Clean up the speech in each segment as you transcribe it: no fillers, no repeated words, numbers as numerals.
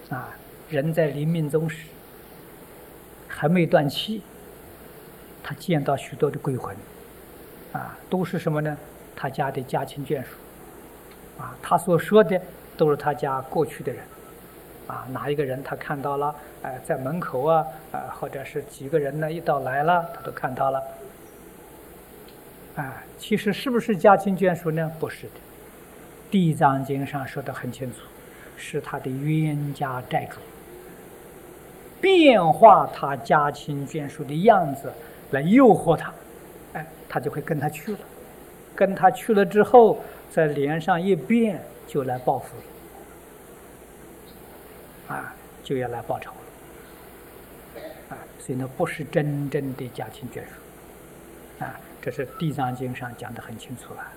人在临命终时还没断气，他见到许多的鬼魂，都是什么呢？他家的家亲眷属，他所说的都是他家过去的人，哪一个人他看到了，在门口或者是几个人呢一道来了，他都看到了，其实是不是家亲眷属呢？不是的，《地藏经》上说得很清楚，是他的冤家债主，变化他家亲眷属的样子来诱惑他，他就会跟他去了，跟他去了之后，在脸上一变就来报复了，就要来报仇了，所以呢，不是真正的家亲眷属，这是《地藏经》上讲得很清楚了。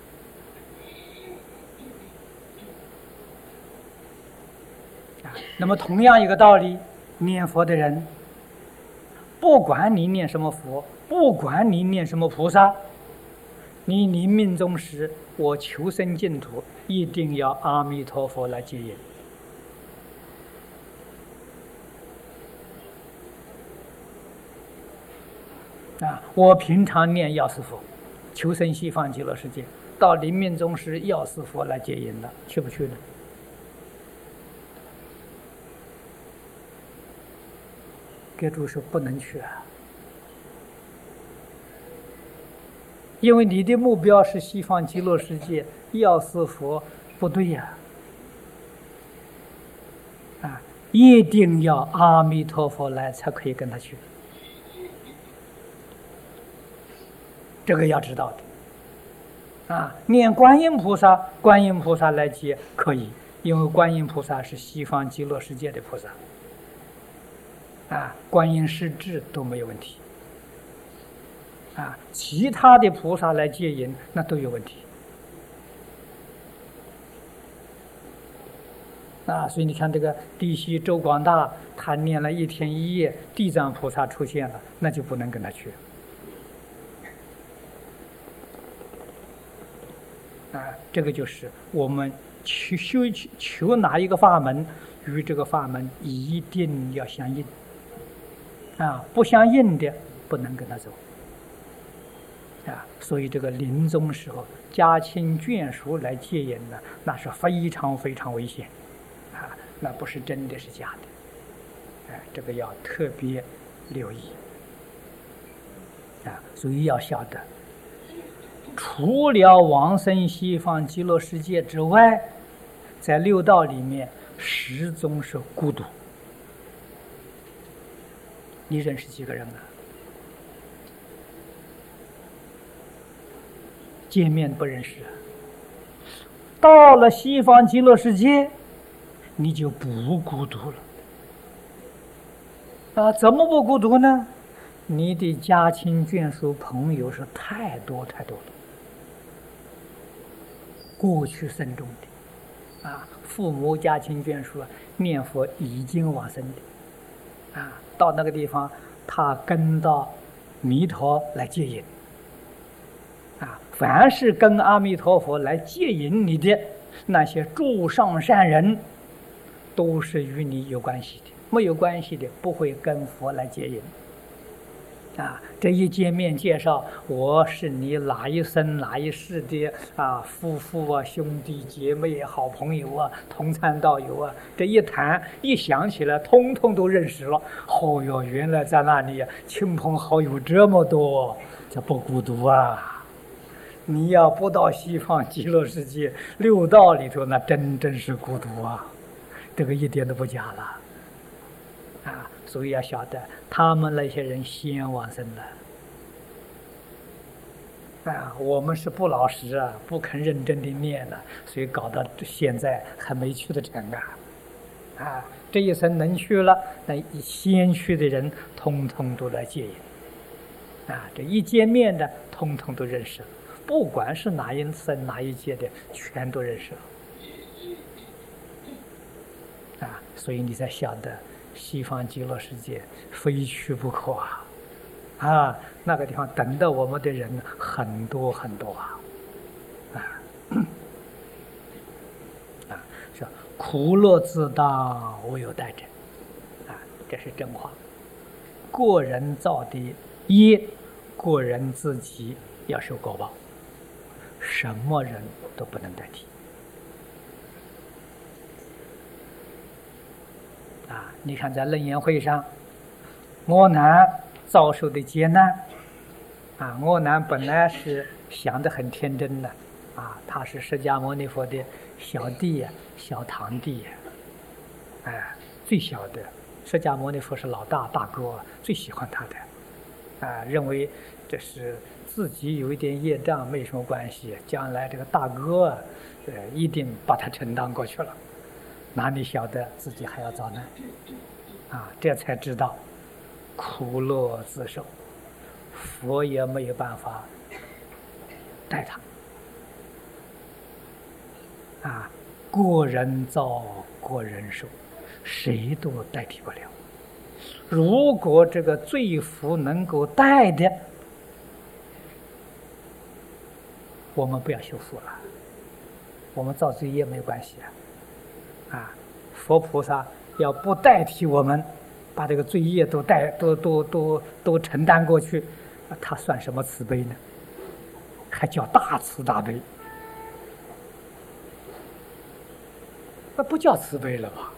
那么同样一个道理，念佛的人，不管你念什么佛，不管你念什么菩萨，你临命终时，我求生净土，一定要阿弥陀佛来接引。我平常念药师佛，求生西方极乐世界，到临命终时，药师佛来接引了，去不去呢？给主说不能去因为你的目标是西方极乐世界，药师佛不对呀，一定要阿弥陀佛来才可以跟他去，这个要知道的。念观音菩萨，观音菩萨来接可以，因为观音菩萨是西方极乐世界的菩萨。观音施智都没有问题，其他的菩萨来接引那都有问题，所以你看这个地西周广大，他念了1天1夜，地藏菩萨出现了，那就不能跟他去，这个就是我们求哪一个法门，与这个法门一定要相应。不相应的不能跟他走，所以这个临终时候，家亲眷属来接引呢，那是非常非常危险，那不是真的是假的，这个要特别留意，所以要晓得，除了往生西方极乐世界之外，在六道里面始终是孤独。你认识几个人见面不认识，到了西方极乐世界，你就不孤独了。怎么不孤独呢？你的家亲眷属朋友是太多太多了，过去生中的，父母家亲眷属念佛已经往生的，到那个地方，他跟到弥陀来接引，凡是跟阿弥陀佛来接引你的那些诸上善人，都是与你有关系的，没有关系的不会跟佛来接引。这一见面介绍，我是你哪一生哪一世的夫妇兄弟姐妹好朋友同参道友这一谈一想起来，通通都认识了。哟，原来在那里亲朋好友这么多，这不孤独你要不到西方极乐世界六道里头，那真是孤独这个一点都不假了。所以要晓得，他们那些人先往生了，我们是不老实不肯认真的念所以搞到现在还没去得成这一生能去了，那先去的人通通都来接引这一见面的通通都认识了，不管是哪一生哪一届的，全都认识了所以你才晓得西方极乐世界非去不可那个地方等着我们的人很多很多是苦苦乐自当，无有待者。啊，这是真话。个人造的业，个人自己要受果报，什么人都不能代替。啊，你看在楞严会上，阿难遭受的劫难，啊，阿难本来是想得很天真的，啊，他是释迦牟尼佛的小弟呀、小堂弟呀，哎，最小的，释迦牟尼佛是老大大哥，最喜欢他的，啊，认为这是自己有一点业障没什么关系，将来这个大哥，一定把他承担过去了，哪里晓得自己还要遭难，啊，这才知道苦乐自受，佛也没有办法带他，啊，个人造，个人受，谁都代替不了。如果这个罪福能够带的，我们不要修福了，我们造罪业没有关系啊。啊，佛菩萨要不代替我们，把这个罪业都承担过去，他算什么慈悲呢？还叫大慈大悲？那不叫慈悲了吧？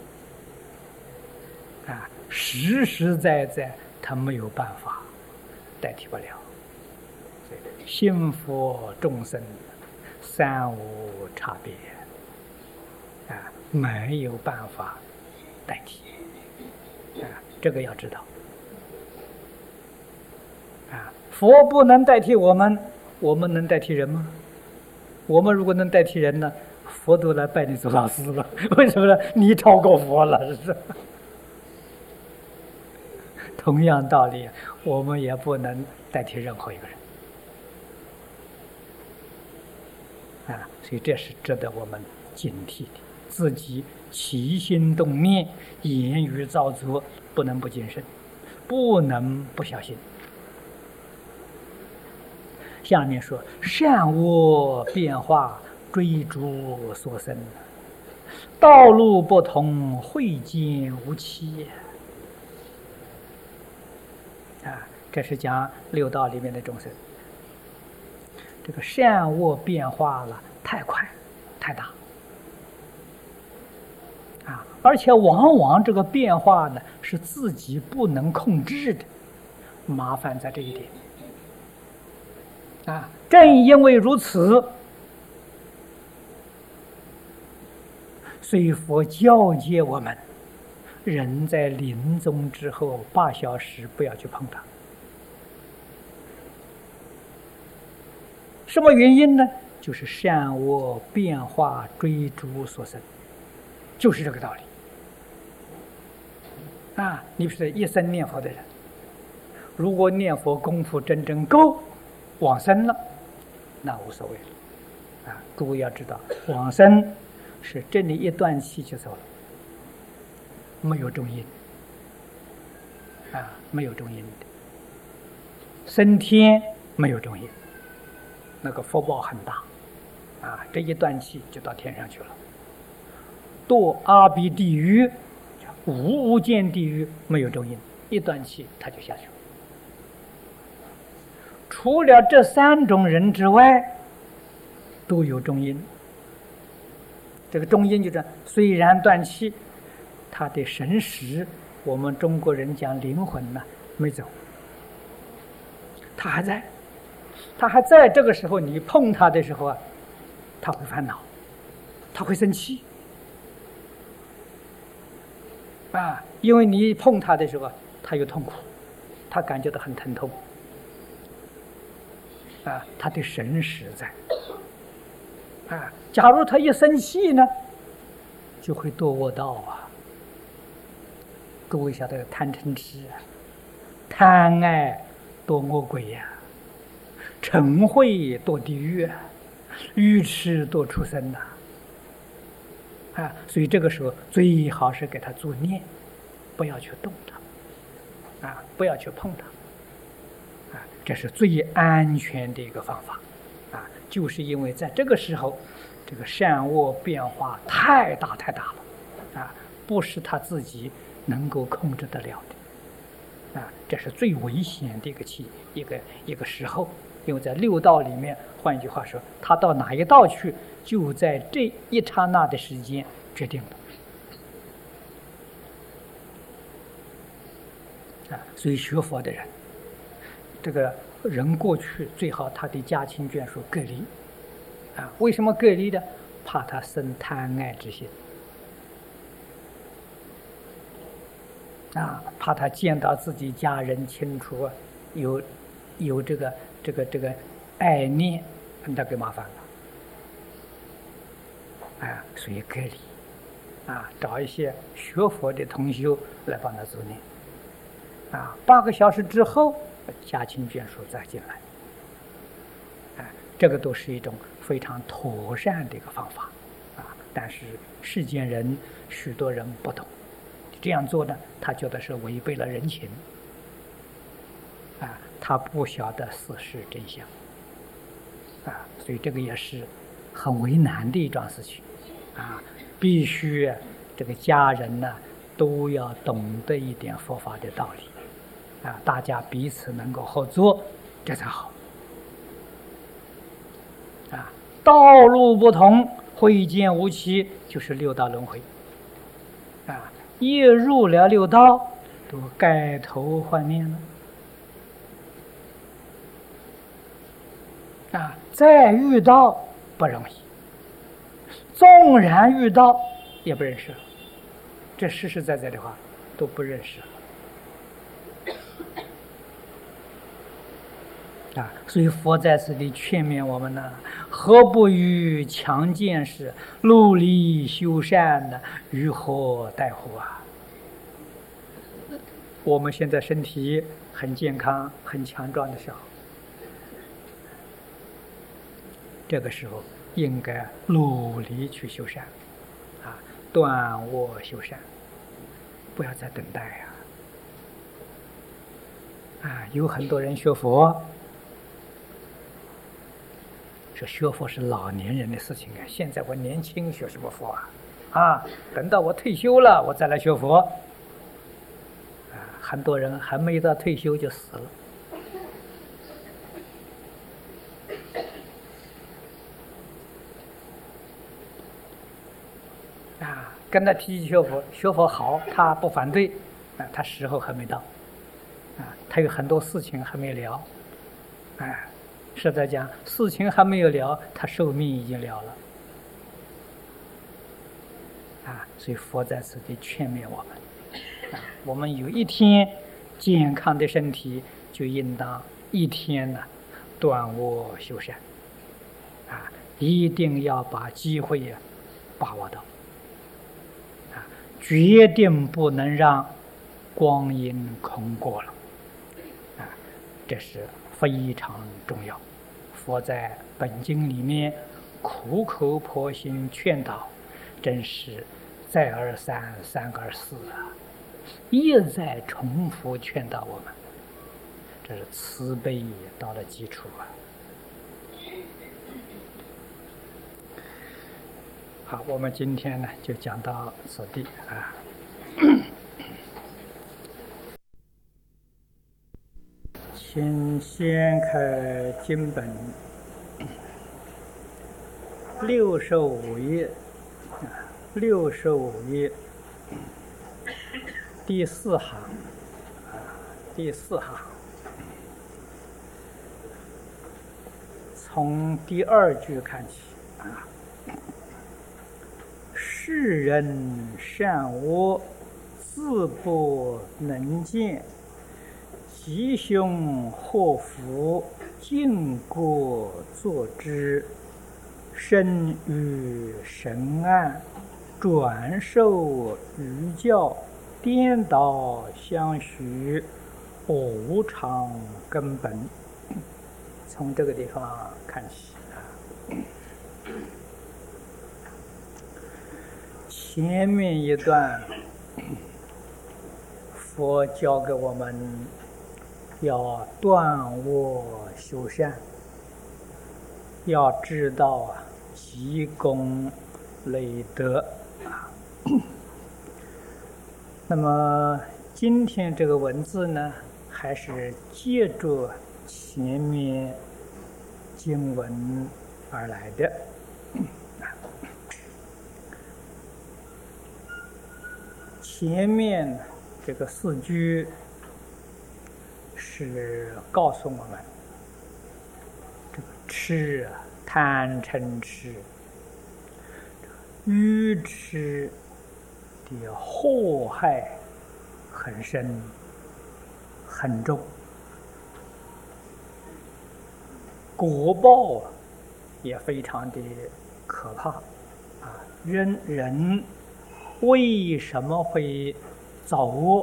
啊，实实在在他没有办法代替不了。心佛众生三无差别，啊，没有办法代替，啊，这个要知道。啊，佛不能代替我们，我们能代替人吗？我们如果能代替人呢，佛都来拜你做老师了。为什么呢？你超过佛了，是不是？同样道理，我们也不能代替任何一个人。啊，所以这是值得我们警惕的。自己起心动念、言语造作，不能不谨慎，不能不小心。下面说：善恶变化，追逐所生，道路不同，慧见无期。啊，这是讲六道里面的众生。这个善恶变化了太快太大啊，而且往往这个变化呢是自己不能控制的，麻烦在这一点啊。正因为如此，所以佛教诫我们，人在临终之后8小时不要去碰它。什么原因呢？就是善恶变化追逐所生，就是这个道理。啊，你不是一生念佛的人，如果念佛功夫真正够，往生了，那无所谓了。啊，诸位要知道，往生是这里一断气就走了，没有中阴。啊，没有中阴的，升天没有中阴。那个福报很大，啊，这一断气就到天上去了。堕阿鼻地狱、无间地狱没有中阴，一断气他就下去了。除了这3种人之外，都有中阴。这个中阴就是虽然断气，他的神识，我们中国人讲灵魂呢，没走，他还在。他还在这个时候，你碰他的时候啊，他会烦恼，他会生气，啊，因为你碰他的时候，他有痛苦，他感觉到很疼痛，啊，他的神识在，啊，假如他一生气呢，就会堕恶道啊。诸位晓得贪嗔痴啊，贪爱堕恶鬼呀。嗔恚堕地狱，愚痴堕畜生呐！啊，所以这个时候最好是给他做念，不要去动它，啊，不要去碰它，啊，这是最安全的一个方法，啊，就是因为在这个时候， 这个善恶变化太大太大了，不是他自己能够控制得了的，这是最危险的一个时候。因为在六道里面，换一句话说，他到哪一道去，就在这一刹那的时间决定了。所以学佛的人，这个人过去最好他的家亲眷属隔离，为什么隔离呢？怕他生贪爱之心，怕他见到自己家人亲属有这个爱念，那就麻烦了，所以隔离，找一些学佛的同修来帮他做念，8个小时之后，家亲眷属再进来，这个都是一种非常妥善的一个方法，但是世间人许多人不懂，这样做呢，他觉得是违背了人情，他不晓得事实真相，所以这个也是很为难的一桩事情，必须这个家人呢都要懂得一点佛法的道理，大家彼此能够合作，这才好。道路不同，慧见无期，就是六道轮回。一入了六道，都改头换面了。再遇到不容易，纵然遇到也不认识了，这实实在在的话都不认识了。所以佛在此地劝勉我们呢，何不于强健时努力修善呢？于何待乎啊？我们现在身体很健康、很强壮的时候，这个时候应该努力去修善，断恶修善，不要再等待有很多人学佛，说学佛是老年人的事情现在我年轻学什么佛等到我退休了我再来学佛，很多人还没到退休就死了。跟他提起学佛，学佛好，他不反对，他时候还没到，他有很多事情还没了，实在讲，事情还没有了，他寿命已经了了，所以佛在此地劝勉我们，我们有一天健康的身体，就应当一天呢断恶修善，一定要把机会把握到。决定不能让光阴空过了，这是非常重要。佛在本经里面苦口婆心劝导，真是再而三，三而四一再重复劝导我们，这是慈悲到了基础好，我们今天呢就讲到此地请掀开经本65页，65页第4行，第4行，从第2句看起世人善恶，自不能见，吉凶祸福，尽过作之。生于神暗，转受愚教，颠倒相许，无常根本。从这个地方看起前面一段佛教给我们要断恶修善，要知道积功累德啊。那么今天这个文字呢，还是借着前面经文而来的。前面这个四句是告诉我们，这个痴啊，贪嗔痴，愚痴的祸害很深很重，果报也非常的可怕啊！人为什么会造恶？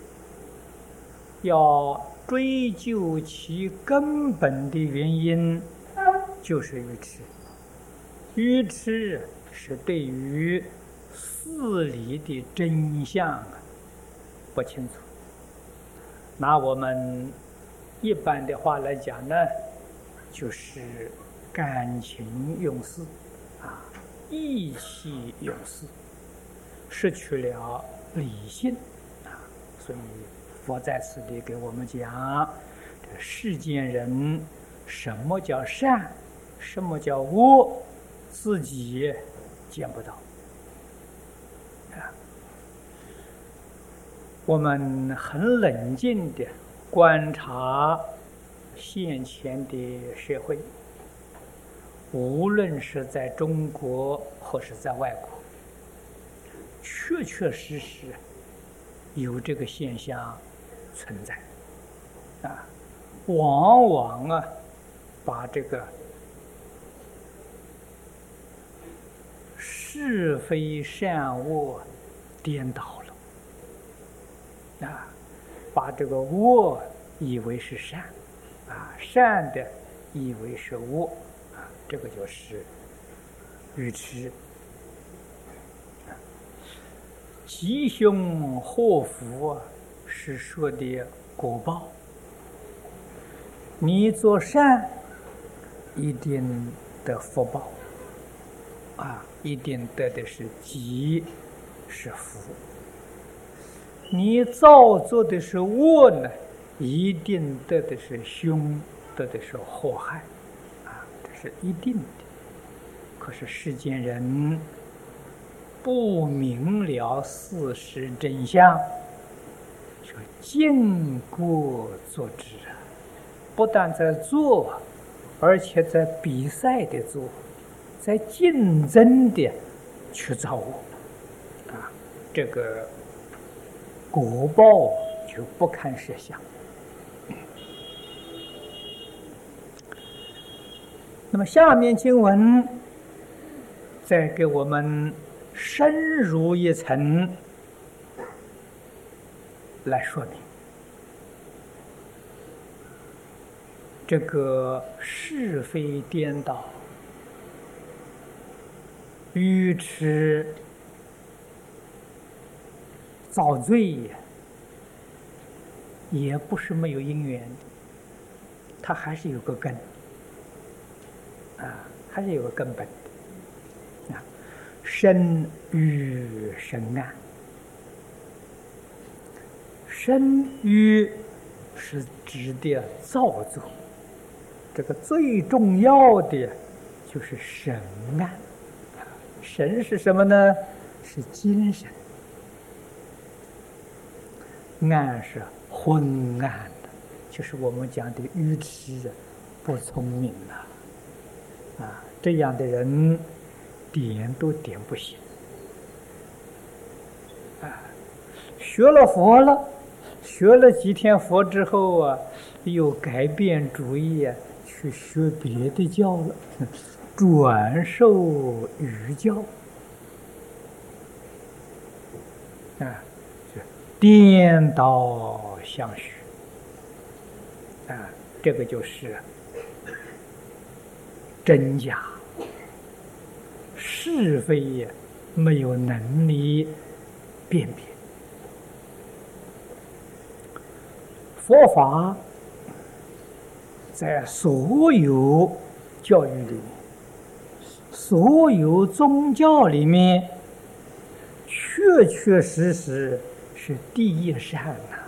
要追究其根本的原因，就是愚痴。愚痴是对于事理的真相不清楚。拿我们一般的话来讲呢，就是感情用事啊，意气用事，失去了理性啊。所以佛在此地给我们讲，这世间人什么叫善，什么叫恶，自己见不到啊。我们很冷静地观察现前的社会，无论是在中国或是在外国，确确实实有这个现象存在啊，往往啊把这个是非善恶颠倒了啊，把这个恶以为是善啊，善的以为是恶啊，这个就是愚痴。吉凶祸福啊，是说的果报。你做善，一定得福报啊，一定得的是吉，是福。你造作的是恶呢，一定得的是凶，得的是祸害啊，这是一定的。可是世间人不明了事实真相，说见过做之啊，不但在做，而且在比赛的做，在竞争的去造恶啊，这个果报就不堪设想。那么下面经文再给我们深入一层来说明，这个是非颠倒、愚痴、造罪也不是没有因缘的，它还是有个根啊，还是有个根本的啊。身欲生暗，身欲是指的造作，这个最重要的就是神暗。神是什么呢？是精神，暗是昏暗的，就是我们讲的愚痴不聪明了啊，这样的人点都点不醒啊！学了佛了，学了几天佛之后啊，又改变主意啊，去学别的教了，转受愚教啊，颠倒相许啊，这个就是真假是非也没有能力辨别。佛法在所有教育里面， 所有宗教里面，确确实实是第一善呐。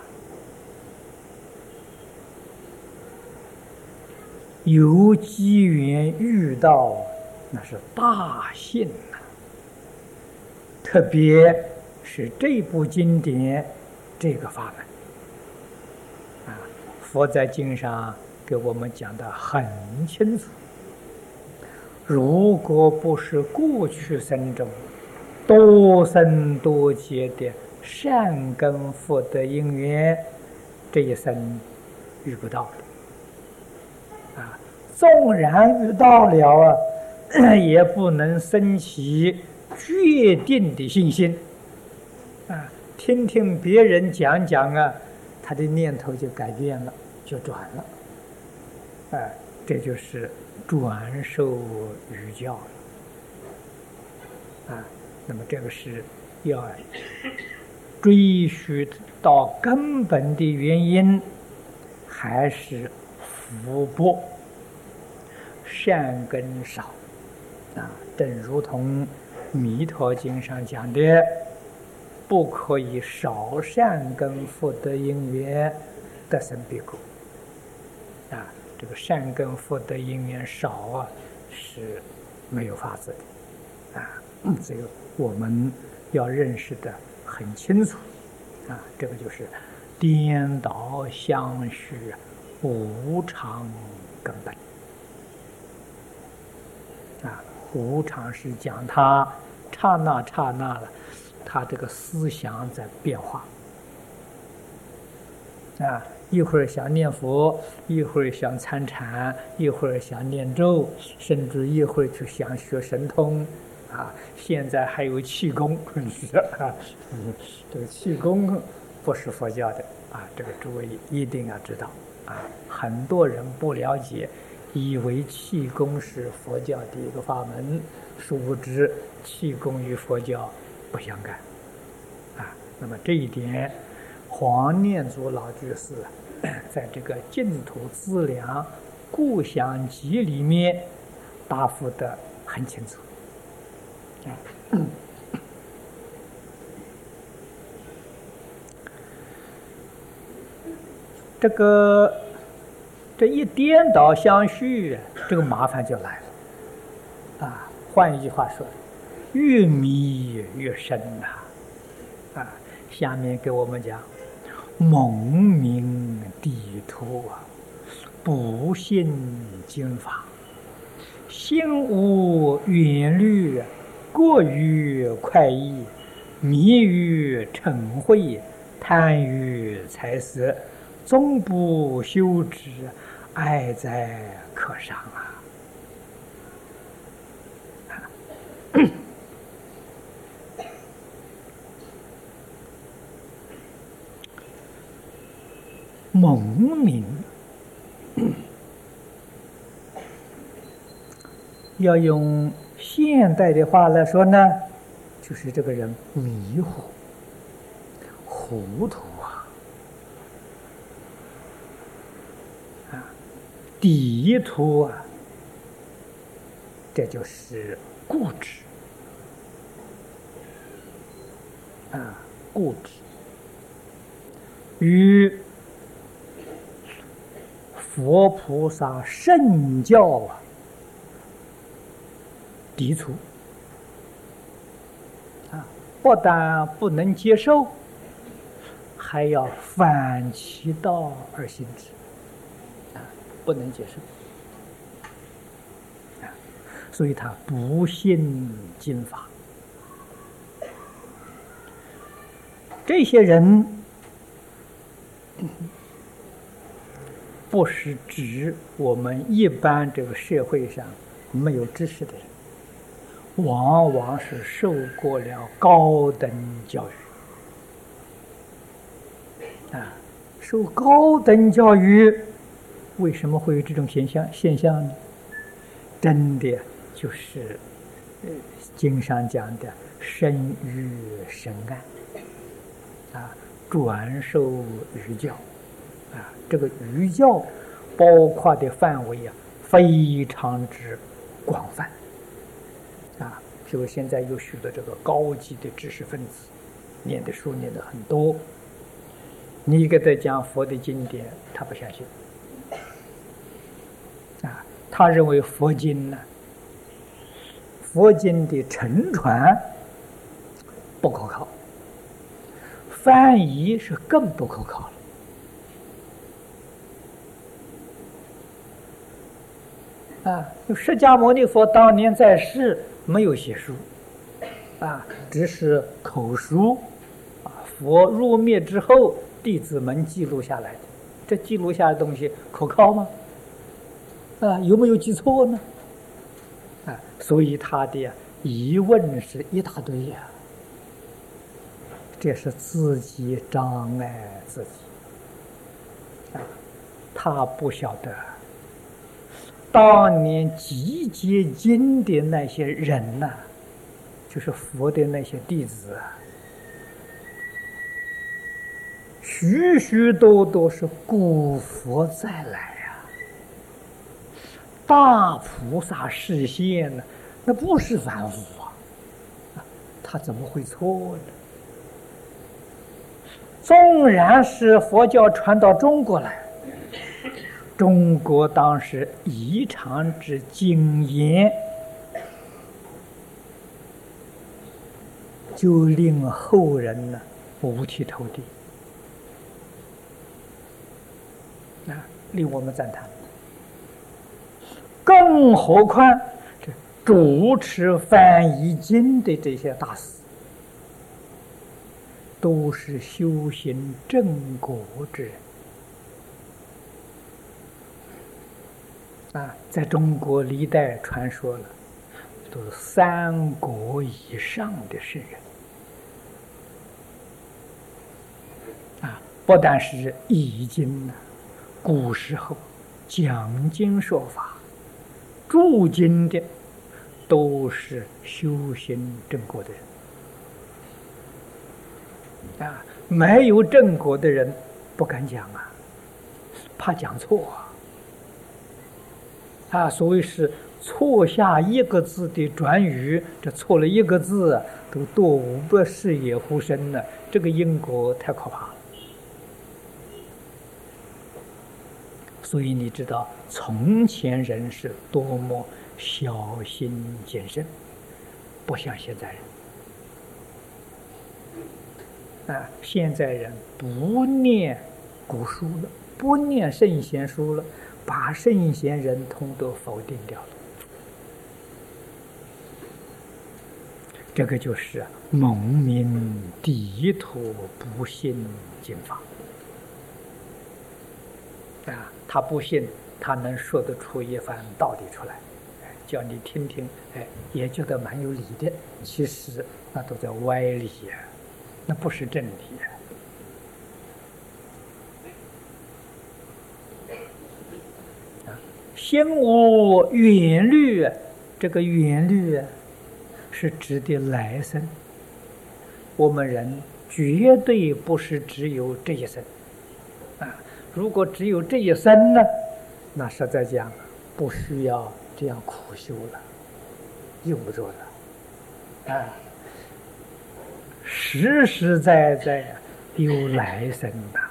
有机缘遇到，那是大幸呐。特别是这部经典，这个法门，佛在经上给我们讲得很清楚。如果不是过去生中多生多劫的善根福德因缘，这一生遇不到的。纵然遇到了也不能生起决定的信心。听听别人讲讲他的念头就改变了，就转了。这就是转受愚教了。那么这个是要追寻到根本的原因，还是福薄善根少。正如同弥陀经上讲的，不可以少善根福德因缘得生彼国。这个善根福德因缘少是没有法子的。所以我们要认识的很清楚。这个就是颠倒相续，无常根本。无常是讲他刹那刹那了，他这个思想在变化。一会儿想念佛，一会儿想参禅，一会儿想念咒，甚至一会儿就想学神通。现在还有气功。这个气功不是佛教的这个诸位一定要知道。很多人不了解，以为气功是佛教的一个法门，殊不知气功与佛教不相干。那么这一点，黄念祖老居士在这个《净土资粮故乡集》里面答复得很清楚。这一颠倒相续，这个麻烦就来了。换一句话说，越迷越深呐。下面给我们讲，蒙名地图不信经法，心无远虑，过于快意，迷于嗔恚，贪于财色，终不修止，爱在可伤蒙名，要用现代的话来说呢，就是这个人迷糊、糊涂底图这就是固执固执与佛菩萨圣教抵触不但不能接受，还要反其道而行之不能接受所以他不信经法。这些人不是指我们一般这个社会上没有知识的人，往往是受过了高等教育受高等教育，为什么会有这种现象呢？真的就是经上讲的生于深暗转受愚教这个愚教包括的范围非常之广泛是不是现在有许多这个高级的知识分子，念的书念的很多，你给他讲佛的经典，他不相信，啊，他认为佛经呢，佛经的沉传不可靠，翻译是更不可靠了。释迦牟尼佛当年在世没有写书，只是口述，佛入灭之后弟子们记录下来的，这记录下来的东西可靠吗？有没有记错呢？所以他的疑问是一大堆呀，这是自己障碍自己，他不晓得当年集结经的那些人呐，就是佛的那些弟子许许多多是古佛再来呀，大菩萨示现呢，那不是凡夫他怎么会错呢？纵然是佛教传到中国来，中国当时异常之精严，就令后人呢五体投地，令我们赞叹。更何况这主持翻译经的这些大师，都是修行正果之人。在中国历代传说了，都是三国以上的圣人，不但是译经呢，古时候讲经说法、注经的，都是修行正果的人，没有正果的人不敢讲怕讲错所谓是错下一个字的转语，这错了一个字都堕500世也乎身了，这个因果太可怕了。所以你知道从前人是多么小心谨慎，不像现在人。现在人不念古书了，不念圣贤书了，把圣贤人通都否定掉了。这个就是蒙民地土不信经法。他不信，他能说得出一番道理出来，叫你听听，也觉得蛮有理的。其实那都在歪理呀，那不是真理心无远虑，这个远虑是指的来生。我们人绝对不是只有这一生如果只有这一生呢，那实在讲不需要这样苦修了，用不着了实实在在有来生的。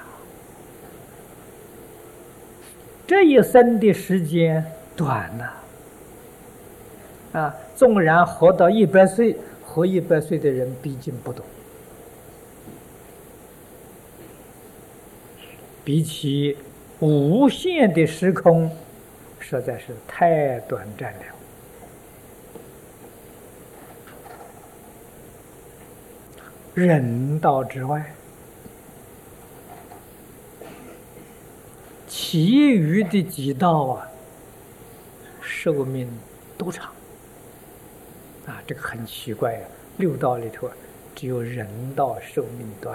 这一生的时间短纵然活到100岁，活100岁的人毕竟不多，比起无限的时空，实在是太短暂了。人道之外，其余的几道寿命都长这个很奇怪6道里头只有人道寿命短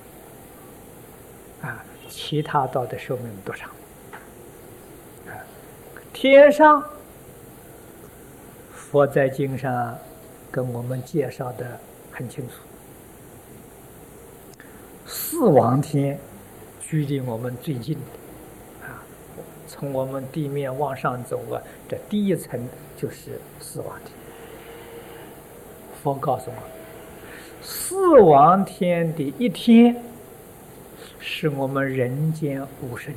了其他道的寿命多长天上佛在经上跟我们介绍的很清楚，4王天距离我们最近的从我们地面往上走这第一层就是4王佛告诉我，四王天的一天是我们人间50年。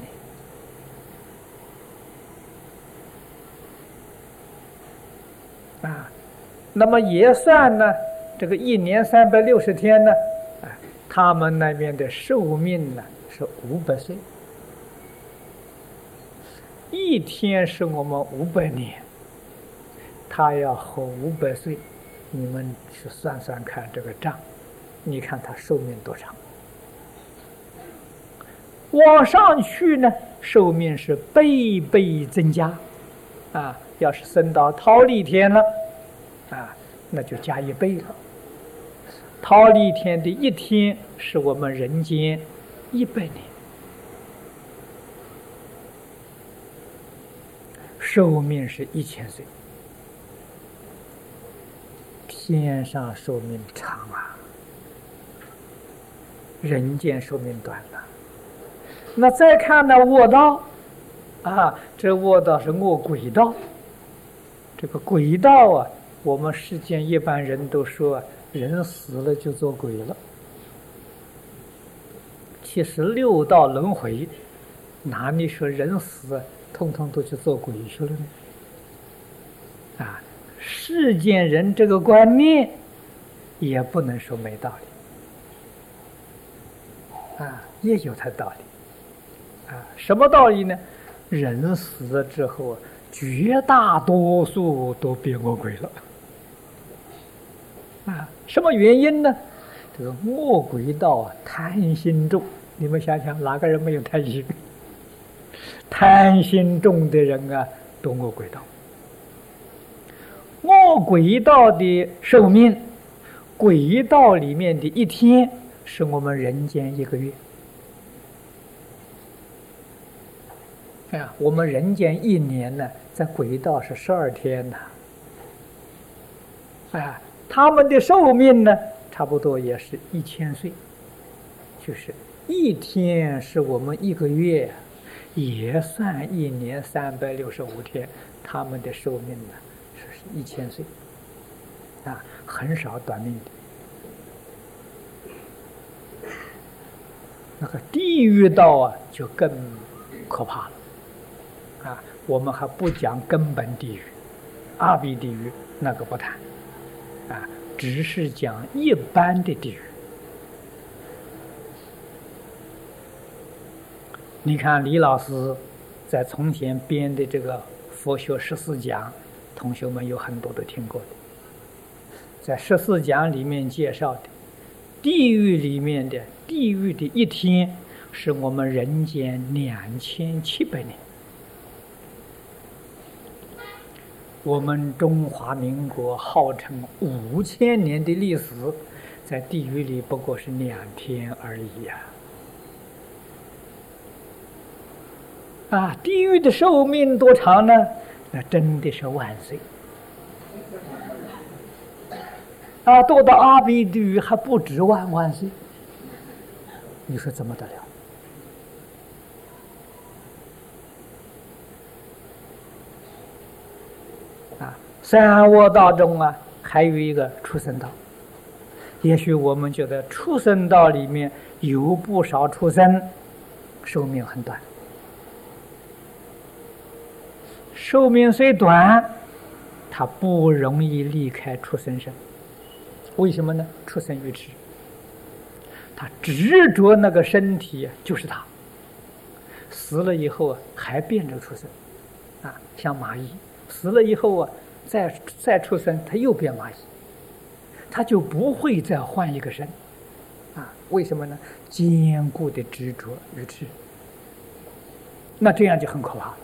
那么也算呢，这个1年360天呢，他们那边的寿命呢是500岁，一天是我们500年，他要活500岁，你们去算算看这个账，你看他寿命多长？往上去呢，寿命是倍倍增加，要是升到忉利天了，那就加1倍了。忉利天的一天是我们人间100年，寿命是1000岁。天上寿命长啊，人间寿命短了。那再看呢，卧道这卧道是卧轨道。这个轨道啊，我们世间一般人都说人死了就做鬼了。其实6道轮回，哪里说人死通通都去做鬼去了呢？世间人这个观念也不能说没道理，也有它道理。什么道理呢？人死了之后，绝大多数都变恶鬼了。什么原因呢？这个恶鬼道贪心重，你们想想，哪个人没有贪心？贪心重的人都恶鬼道。恶鬼道的寿命，鬼道里面的一天是我们人间1个月。我们人间1年呢，在鬼道是12天呢。他们的寿命呢，差不多也是1000岁，就是一天是我们1个月，也算1年365天，他们的寿命呢是1000岁，很少短命的。那个地狱道就更可怕了。我们还不讲根本地狱，阿鼻地狱那个不谈，只是讲一般的地狱。你看李老师在从前编的这个佛学14讲，同学们有很多都听过的。在14讲里面介绍的地狱里面的地狱的一天是我们人间2700年。我们中华民国号称5000年的历史，在地狱里不过是2天而已地狱的寿命多长呢？那真的是万岁。堕到阿鼻地狱还不止万岁，你说怎么得了？三恶道中还有一个畜生道。也许我们觉得畜生道里面有不少畜生寿命很短，寿命虽短，他不容易离开畜生身。为什么呢？畜生愚痴，他执着那个身体就是他，死了以后还变成畜生像蚂蚁死了以后再出生，他又变蚂蚁，他就不会再换一个身为什么呢？坚固的执着愚痴，那这样就很可怕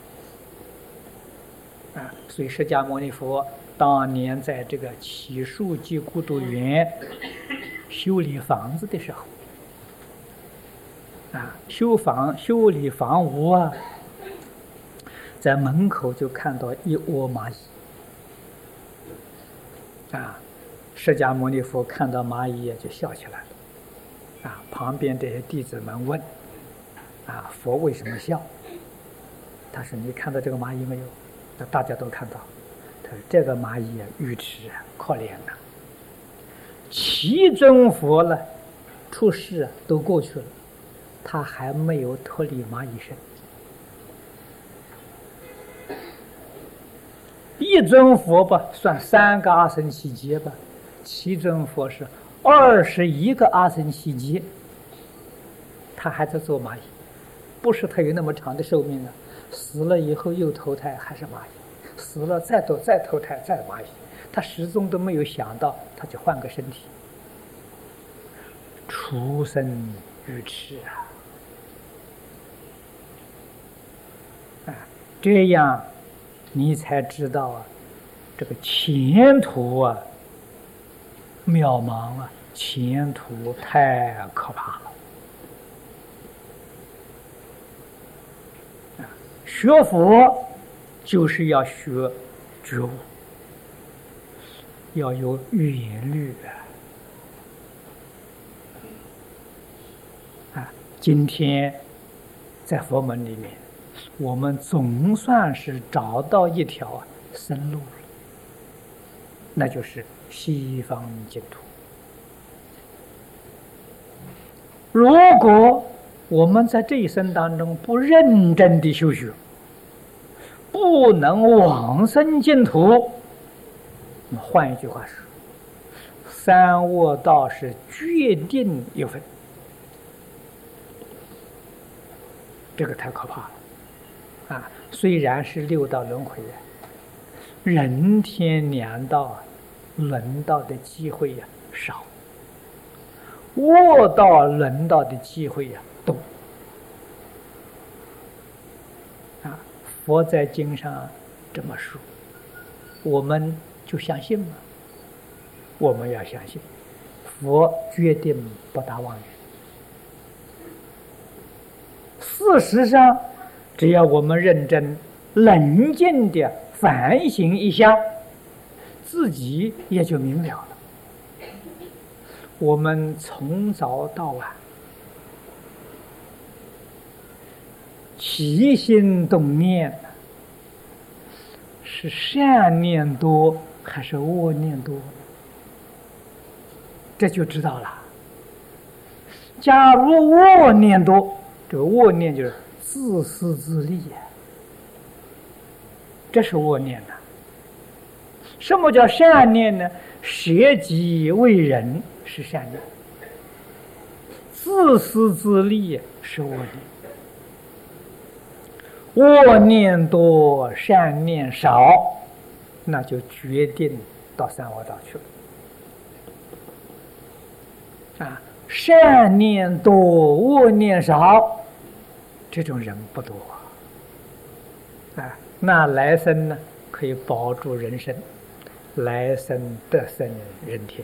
了所以释迦牟尼佛当年在这个祇树及孤独园修理房子的时候修理房屋在门口就看到一窝蚂蚁释迦牟尼佛看到蚂蚁就笑起来了旁边这些弟子们问佛为什么笑？他说你看到这个蚂蚁没有？大家都看到。他说这个蚂蚁愚痴可怜七尊佛呢，出世都过去了，他还没有脱离蚂蚁身。一尊佛吧，算3个阿僧祇劫吧，七尊佛是21个阿僧祇劫，他还在做蚂蚁，不是他有那么长的寿命啊，死了以后又投胎还是蚂蚁，死了再投胎再蚂蚁，他始终都没有想到他就换个身体，出生愚痴啊！这样你才知道啊，这个前途啊渺茫啊，前途太可怕了。学佛就是要学觉悟，要有远虑啊！今天在佛门里面，我们总算是找到一条生路了，那就是西方净土。如果我们在这一生当中不认真的修学，不能往生净土，那么换一句话说，三恶道是决定有分，这个太可怕了啊！虽然是六道轮回呀，人天两道轮到的机会呀少，恶道轮到的机会呀多啊！佛在经上这么说，我们就相信吗？我们要相信，佛决定不打妄语。事实上，只要我们认真、冷静地反省一下，自己也就明了了。我们从早到晚，起心动念，是善念多还是恶念多？这就知道了。假如恶念多，这个恶念就是自私自利呀，这是恶念呐。什么叫善念呢？舍己为人是善念，自私自利是恶念。恶念多，善念少，那就决定到三恶道去了。啊，善念多，恶念少，这种人不多啊。那来生呢，可以保住人身，来生得生人天。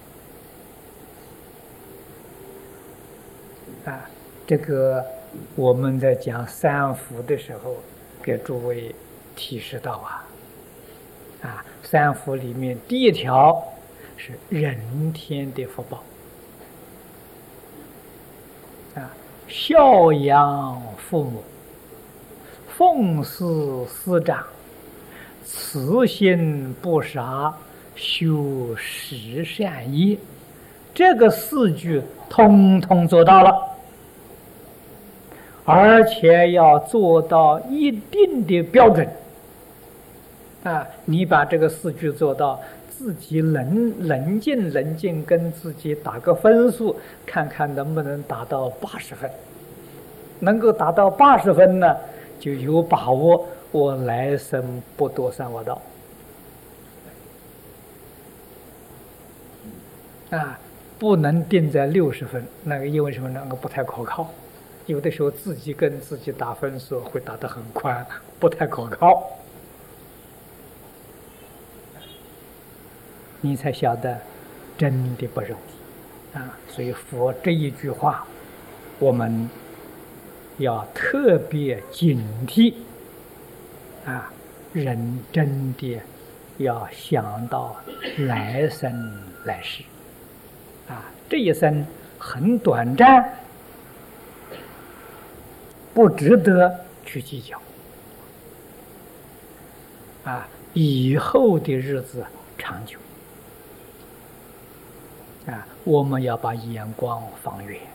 啊，这个我们在讲三福的时候，给诸位提示到啊，三福里面第一条是人天的福报。孝养父母，奉事师长，慈心不杀，修十善业，这个4句通通做到了，而且要做到一定的标准啊！你把这个4句做到，自己冷静，跟自己打个分数，看看能不能达到80分。能够达到80分呢，就有把握我来生不堕三恶道。啊，不能定在60分，那个因为什么？那个不太可靠。有的时候自己跟自己打分数会打得很宽，不太可靠。你才晓得真的不容易啊！所以佛这一句话，我们要特别警惕啊！人真的要想到来生来世啊！这一生很短暂，不值得去计较啊！以后的日子长久我们要把眼光放远。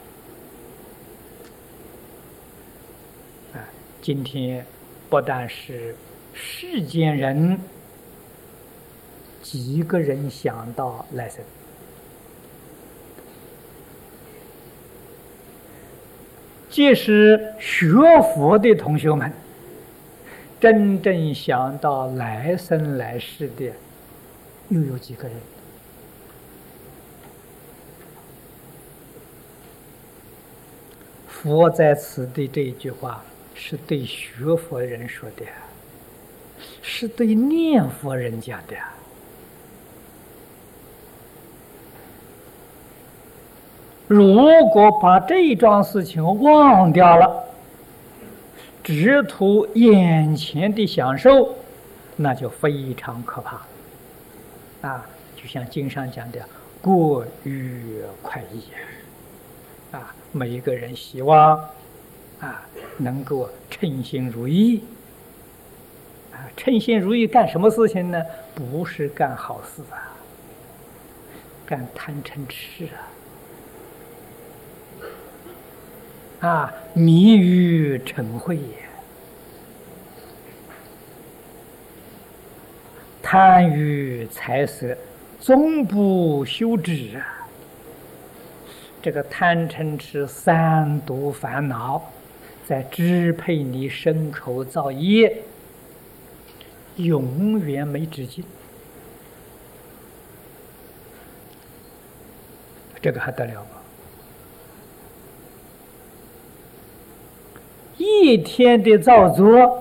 今天不但是世间人几个人想到来生，即使学佛的同学们，真正想到来生来世的，又有几个人？佛在此地这一句话是对学佛人说的，是对念佛人讲的。如果把这一桩事情忘掉了，只图眼前的享受，那就非常可怕啊！就像经上讲的，过于快意啊！每一个人希望能够称心如意称心如意干什么事情呢？不是干好事干贪嗔痴迷于嗔恚也。贪于财色，终不休止这个贪嗔痴三毒烦恼，在支配你身口造业，永远没止境。这个还得了吗？一天的造作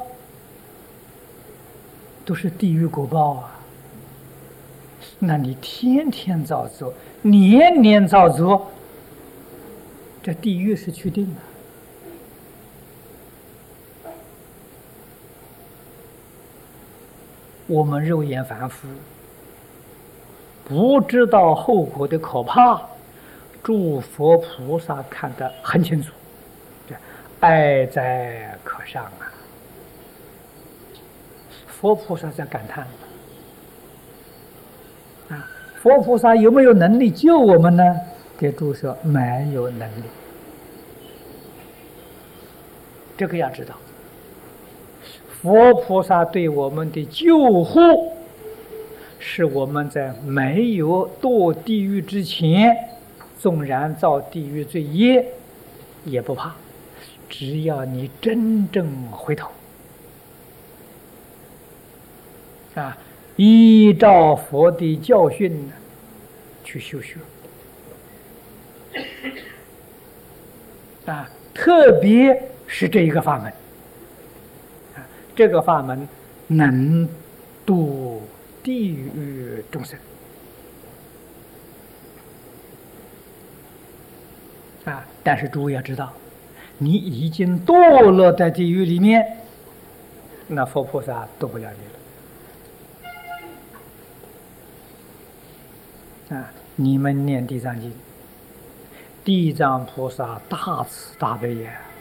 都是地狱果报那你天天造作，年年造作，这地狱是确定的。我们肉眼凡夫不知道后果的可怕，诸佛菩萨看得很清楚，哀哉可上佛菩萨在感叹佛菩萨有没有能力救我们呢？给诸说没有能力。这个要知道，佛菩萨对我们的救护，是我们在没有堕地狱之前，纵然造地狱罪业也不怕，只要你真正回头依照佛的教训去修学特别是这一个法门这个法门能度地狱众生但是诸位要知道，你已经堕落在地狱里面，那佛菩萨渡不了你了你们念地藏经，地藏菩萨大慈大悲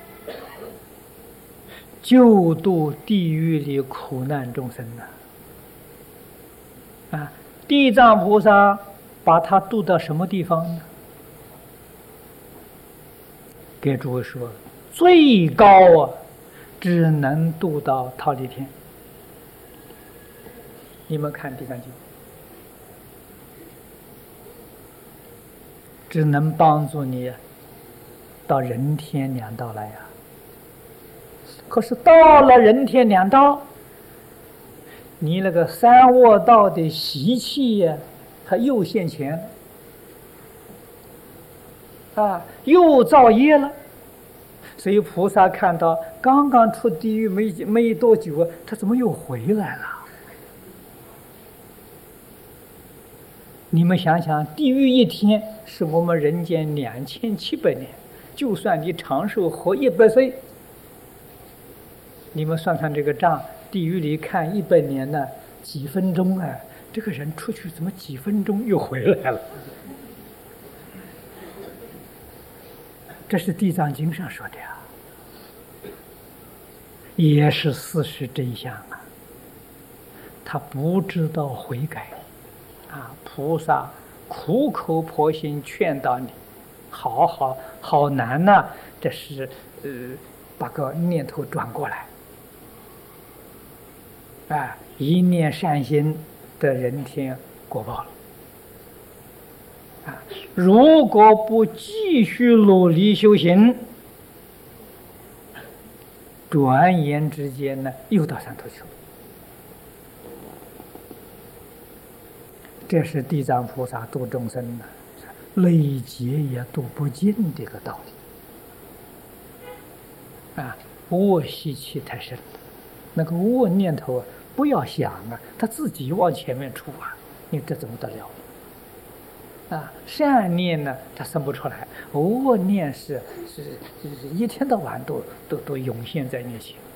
救度地狱里苦难众生地藏菩萨把他渡到什么地方呢？给诸位说，最高只能渡到忉利天。你们看地藏经，只能帮助你到人天两道来可是到了人天两道，你那个三恶道的习气它又现前又造业了。所以菩萨看到刚刚出地狱没多久他怎么又回来了？你们想想，地狱一天是我们人间2700年，就算你长寿活100岁，你们算算这个账，地狱里看100年呢，几分钟这个人出去怎么几分钟又回来了？这是地藏经上说的也是事实真相他不知道悔改菩萨苦口婆心劝导你，好难呐、这是把个念头转过来，啊，一念善心得人天果报了。啊，如果不继续努力修行，转眼之间呢，又到山头去了。这是地藏菩萨度众生呢，累劫也度不尽的一个道理。啊，恶习气太深了，那个恶念头啊，不要想啊，他自己往前面出啊，你这怎么得了？啊，善念呢，它生不出来；恶念是一天到晚都涌现在你心。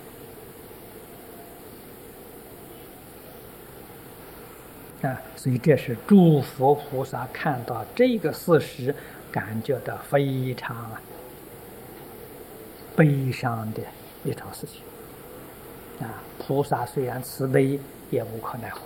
啊，所以这是诸佛菩萨看到这个事实，感觉到非常悲伤的一桩事情。啊，菩萨虽然慈悲，也无可奈何。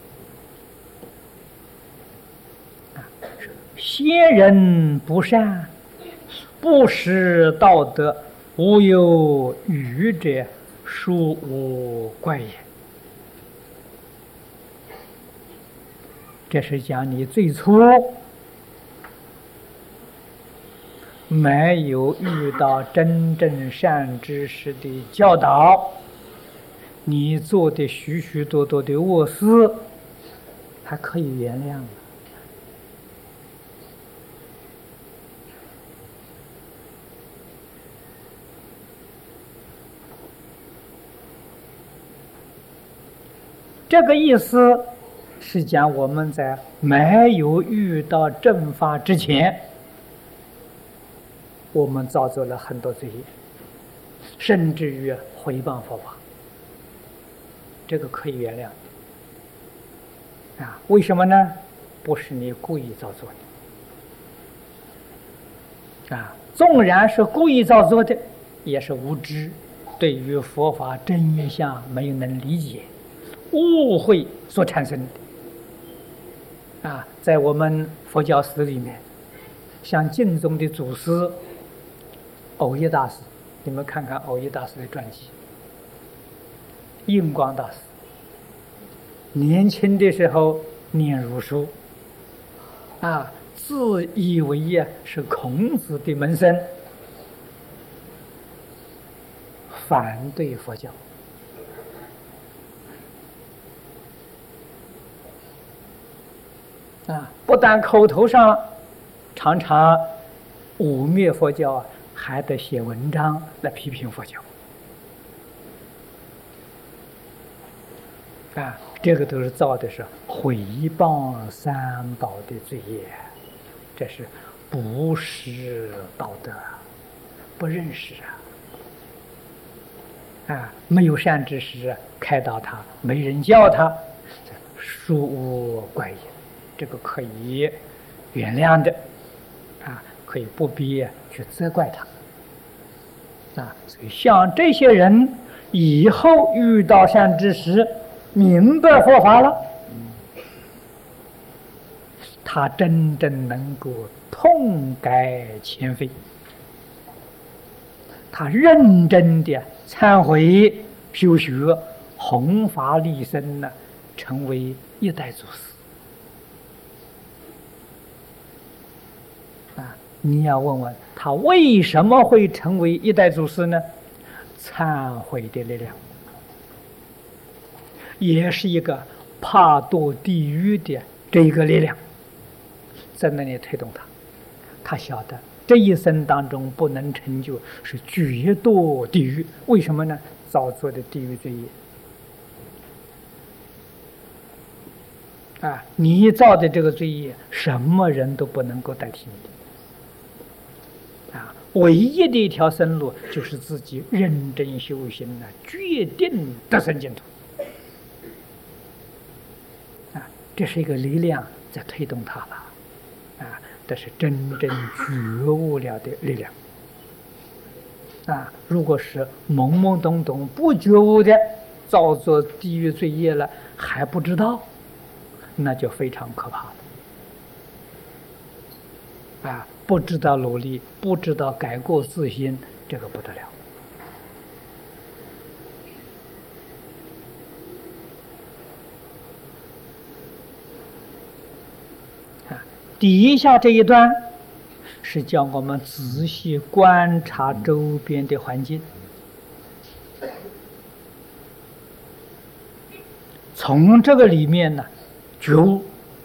先人不善，不识道德，无有愚者，殊无怪也。这是讲你最初没有遇到真正善知识的教导，你做的许许多多的恶事，还可以原谅。这个意思是讲我们在没有遇到正法之前，我们造作了很多罪业，甚至于毁谤佛法，这个可以原谅。啊，为什么呢？不是你故意造作的。啊，纵然是故意造作的，也是无知，对于佛法真相没有能理解，误会所产生的。啊，在我们佛教史里面，像净宗的祖师藕益大师，你们看看藕益大师的传记。印光大师年轻的时候念儒书，啊，自以为是孔子的门生，反对佛教。啊，不但口头上常常污蔑佛教，还得写文章来批评佛教。啊，这个都是造的是毁谤三宝的罪业，这是不识道德，不认识啊，没有善知识开导他，没人教他，殊无怪也。这个可以原谅的，啊，可以不必去责怪他。啊，所以像这些人以后遇到善知识，明白佛法了，他真正能够痛改前非，他认真的忏悔修学，弘法利生呢，成为一代祖师。你要问问他为什么会成为一代祖师呢？忏悔的力量，也是一个怕堕地狱的这个力量，在那里推动他。他晓得这一生当中不能成就，是绝堕地狱。为什么呢？造作的地狱罪业。啊，你造的这个罪业，什么人都不能够代替你的。唯一的一条生路，就是自己认真修行了，决定得生净土。啊，这是一个力量在推动他了。啊，这是真正觉悟了的力量。啊，如果是懵懵懂懂不觉悟的，造作地狱罪业了还不知道，那就非常可怕了。 不知道努力，不知道改过自新，这个不得了。底下这一段是叫我们仔细观察周边的环境，从这个里面呢，觉悟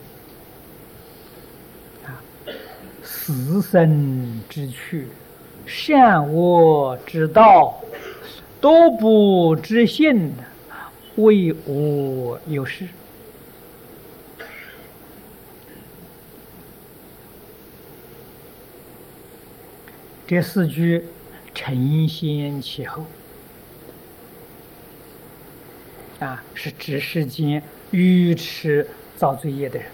死生之趣，善恶之道，都不知性，为我有事。这四句承先启后是指世间愚痴造罪业的人，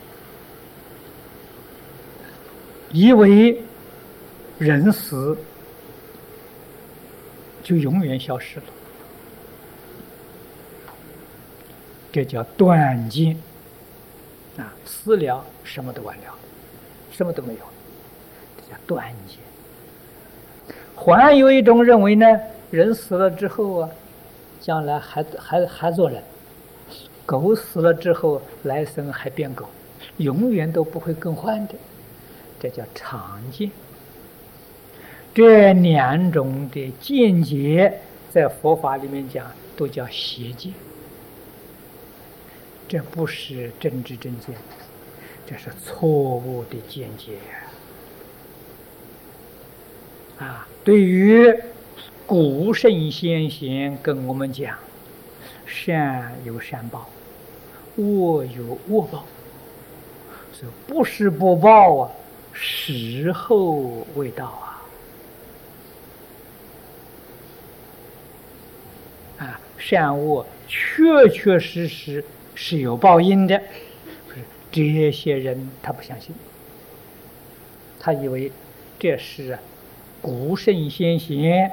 以为人死就永远消失了，这叫断见死了什么都完了，什么都没有，这叫断见。还有一种认为呢，人死了之后将来还做人，狗死了之后来生还变狗，永远都不会更换的，这叫常见。这两种的见解在佛法里面讲都叫邪见，这不是真知真见，这是错误的见解对于古圣先贤跟我们讲，善有善报，恶有恶报，所以不是不报时候未到善恶确确实实是有报应的。这些人他不相信，他以为这是古圣先贤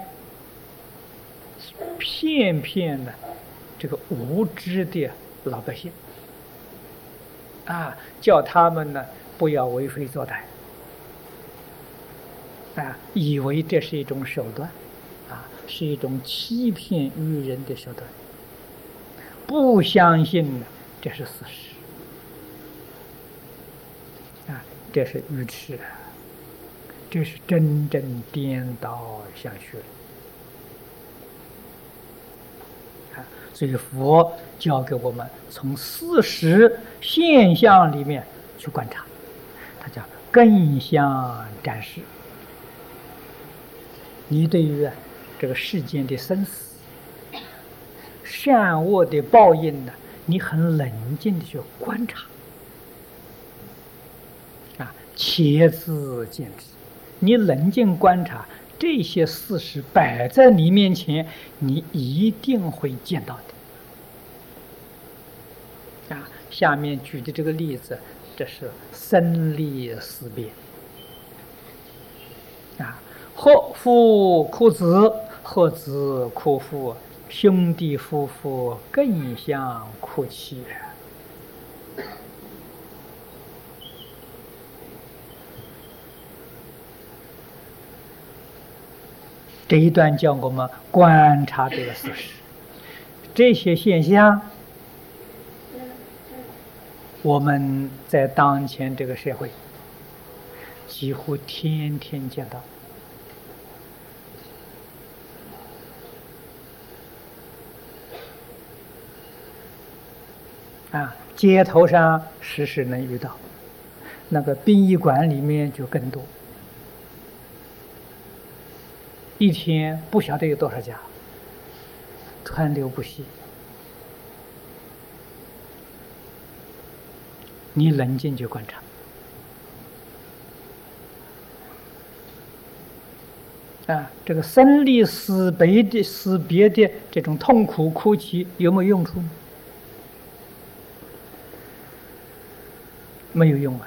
骗的这个无知的老百姓叫他们呢不要为非作歹以为这是一种手段是一种欺骗愚人的手段，不相信这是事实这是愚痴这是真正颠倒相续所以佛教给我们从事实现象里面去观察，它叫更相展示。你对于这个世间的生死、善恶的报应呢，你很冷静的去观察且自见之。你冷静观察这些事实摆在你面前，你一定会见到的下面举的这个例子，这是生离死别或父哭子，或子哭父，兄弟夫妇更相哭泣这一段叫我们观察这个事实，这些现象我们在当前这个社会几乎天天见到街头上时时能遇到，那个殡仪馆里面就更多，一天不晓得有多少家，川流不息。你冷静去观察这个生离死别的这种痛苦哭泣有没有用处？没有用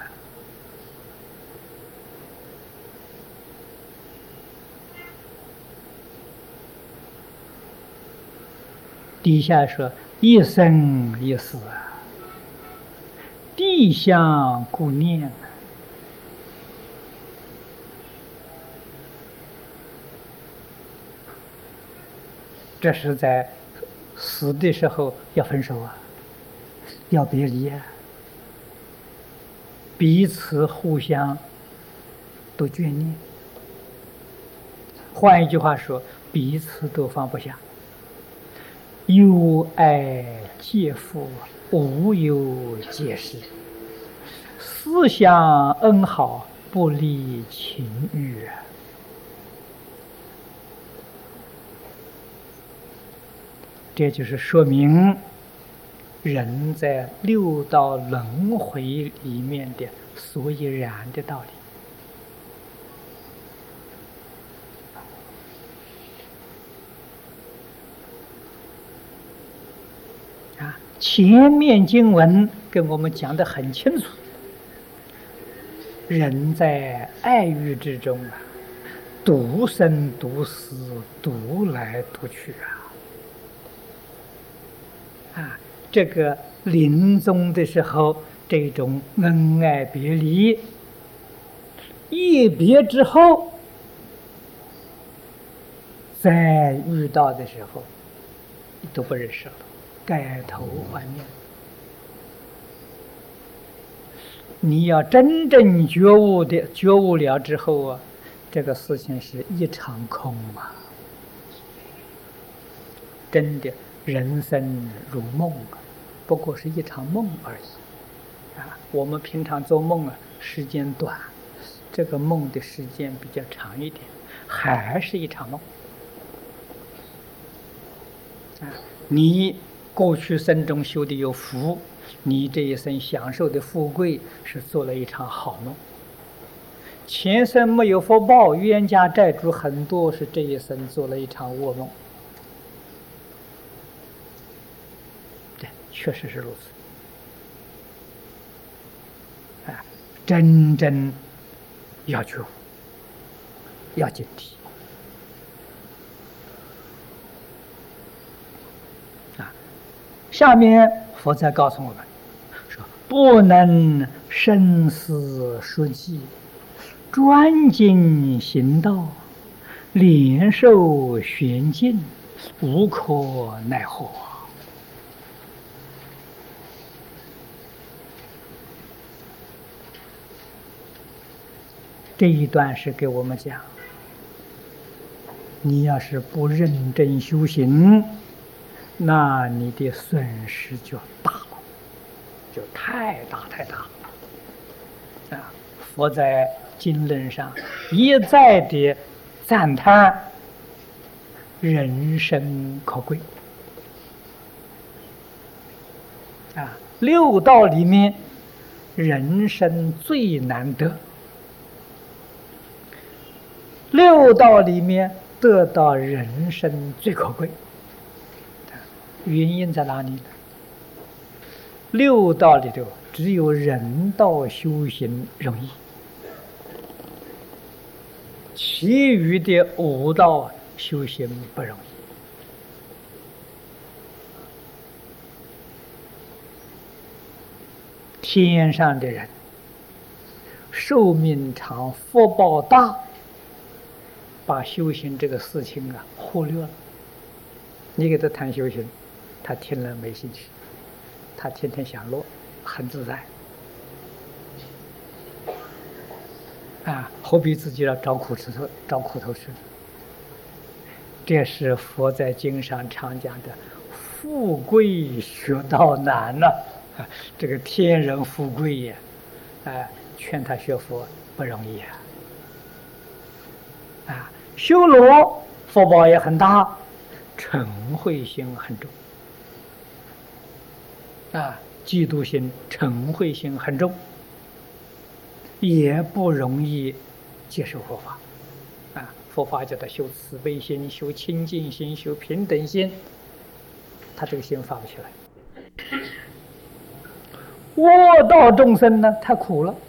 底下说一生一死地相顾念这是在死的时候要分手啊，要别离啊，彼此互相都眷恋。换一句话说，彼此都放不下。有爱皆负，无有皆失。思想恩好，不离情欲啊。这就是说明人在六道轮回里面的所以然的道理。前面经文跟我们讲得很清楚，人在爱欲之中啊，独生独死，独来独去这个临终的时候，这种恩爱别离，一别之后，再遇到的时候，都不认识了。改头换面，你要真正觉悟了之后啊，这个事情是一场空啊！真的，人生如梦啊，不过是一场梦而已我们平常做梦啊，时间短，这个梦的时间比较长一点，还是一场梦你过去生中修的有福，你这一生享受的富贵是做了一场好梦。前生没有福报，冤家债主很多，是这一生做了一场噩梦。对，确实是如此。真正要觉悟，要警惕。下面佛再告诉我们说，不能生死说计，专精行道，连受玄境，无可奈何。这一段是给我们讲，你要是不认真修行，那你的损失就大了，就太大了佛在经论上一再的赞叹人生可贵六道里面人生最难得，六道里面得到人生最可贵。原因在哪里呢？六道里头只有人道修行容易，其余的五道修行不容易。天上的人寿命长，福报大，把修行这个事情忽略了。你给他谈修行，他听了没兴趣，他天天享乐，很自在何必自己要找苦头吃？这是佛在经上常讲的富贵学道难这个天人富贵呀劝他学佛不容易修罗福报也很大，嗔恚心很重嫉妒心、嗔恚心很重，也不容易接受佛法佛法叫他修慈悲心、修清净心、修平等心，他这个心发不起来。恶道众生呢，太苦了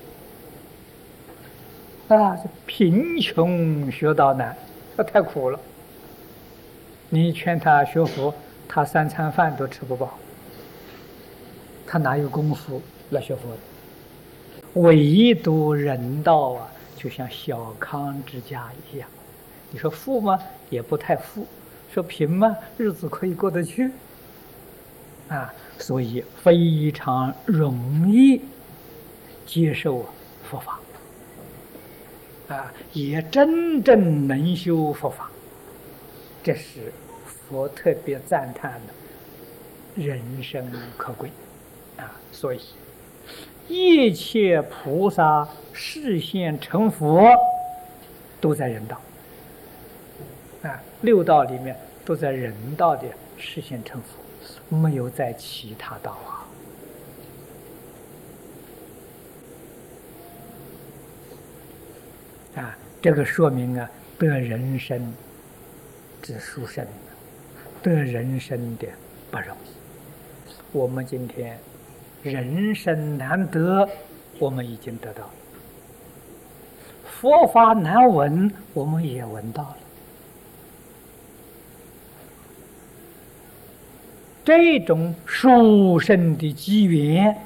贫穷学道难，太苦了。你劝他学佛，他3餐饭都吃不饱，他哪有功夫来学佛的？唯独人道就像小康之家一样。你说富吗？也不太富， 说平吗？日子可以过得去啊，所以非常容易接受佛法啊，也真正能修佛法，这是佛特别赞叹的，人生可贵啊。所以一切菩萨示现成佛，都在人道啊，六道里面都在人道的示现成佛，没有在其他道啊。这个说明啊，得人生之殊胜，得人生的不容易。我们今天人生难得，我们已经得到了；佛法难闻，我们也闻到了。这种殊胜的机缘，